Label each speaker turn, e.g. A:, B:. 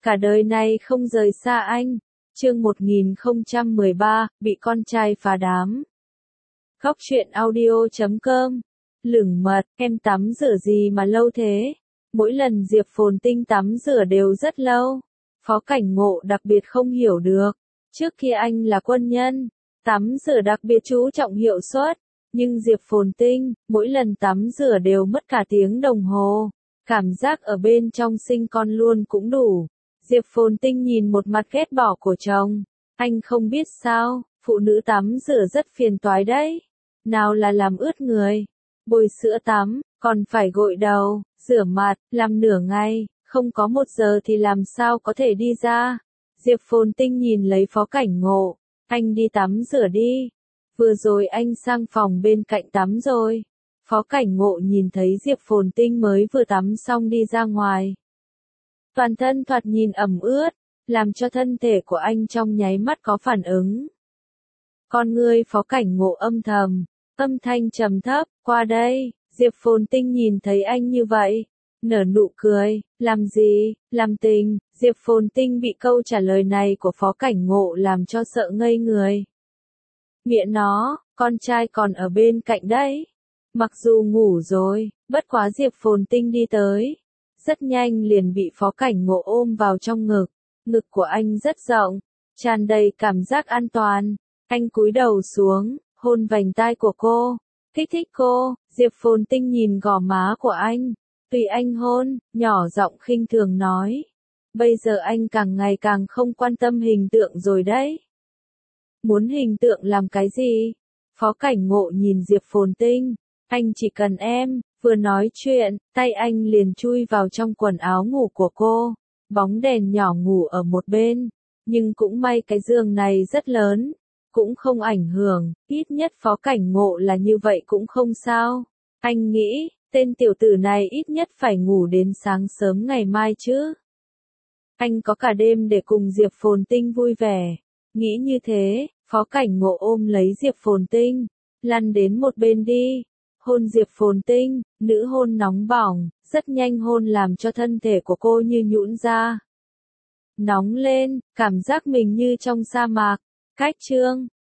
A: cả đời này không rời xa anh. Chương 1013, bị con trai phá đám. Góc truyện audio.com. Lửng mật, em tắm rửa gì mà lâu thế? Mỗi lần Diệp Phồn Tinh tắm rửa đều rất lâu. Phó Cảnh Ngộ đặc biệt không hiểu được. Trước kia anh là quân nhân, tắm rửa đặc biệt chú trọng hiệu suất. Nhưng Diệp Phồn Tinh, mỗi lần tắm rửa đều mất cả tiếng đồng hồ. Cảm giác ở bên trong sinh con luôn cũng đủ. Diệp Phồn Tinh nhìn một mặt ghét bỏ của chồng. Anh không biết sao, phụ nữ tắm rửa rất phiền toái đấy. Nào là làm ướt người, bôi sữa tắm, còn phải gội đầu, rửa mặt, làm nửa ngày, không có 1 giờ thì làm sao có thể đi ra. Diệp Phồn Tinh nhìn lấy Phó Cảnh Ngộ, anh đi tắm rửa đi. Vừa rồi anh sang phòng bên cạnh tắm rồi. Phó Cảnh Ngộ nhìn thấy Diệp Phồn Tinh mới vừa tắm xong đi ra ngoài. Toàn thân thoạt nhìn ẩm ướt, làm cho thân thể của anh trong nháy mắt có phản ứng. Con ngươi Phó Cảnh Ngộ âm thầm, âm thanh trầm thấp, qua đây. Diệp Phồn Tinh nhìn thấy anh như vậy, nở nụ cười, làm gì, làm tình. Diệp Phồn Tinh bị câu trả lời này của Phó Cảnh Ngộ làm cho sợ ngây người. Mẹ nó, con trai còn ở bên cạnh đấy. Mặc dù ngủ rồi, bất quá Diệp Phồn Tinh đi tới. Rất nhanh liền bị Phó Cảnh Ngộ ôm vào trong ngực. Ngực của anh rất rộng, tràn đầy cảm giác an toàn. Anh cúi đầu xuống, hôn vành tai của cô, kích thích cô. Diệp Phồn Tinh nhìn gò má của anh, tùy anh hôn, nhỏ giọng khinh thường nói. Bây giờ anh càng ngày càng không quan tâm hình tượng rồi đấy. Muốn hình tượng làm cái gì? Phó Cảnh Ngộ nhìn Diệp Phồn Tinh, anh chỉ cần em. Vừa nói chuyện, tay anh liền chui vào trong quần áo ngủ của cô. Bóng đèn nhỏ ngủ ở một bên, nhưng cũng may cái giường này rất lớn, cũng không ảnh hưởng, ít nhất Phó Cảnh Ngộ là như vậy cũng không sao. Anh nghĩ, tên tiểu tử này ít nhất phải ngủ đến sáng sớm ngày mai chứ. Anh có cả đêm để cùng Diệp Phồn Tinh vui vẻ. Nghĩ như thế, Phó Cảnh Ngộ ôm lấy Diệp Phồn Tinh, lăn đến một bên đi. Hôn Diệp Phồn Tinh, nữ hôn nóng bỏng, rất nhanh hôn làm cho thân thể của cô như nhũn ra. Nóng lên, cảm giác mình như trong sa mạc. Cách chương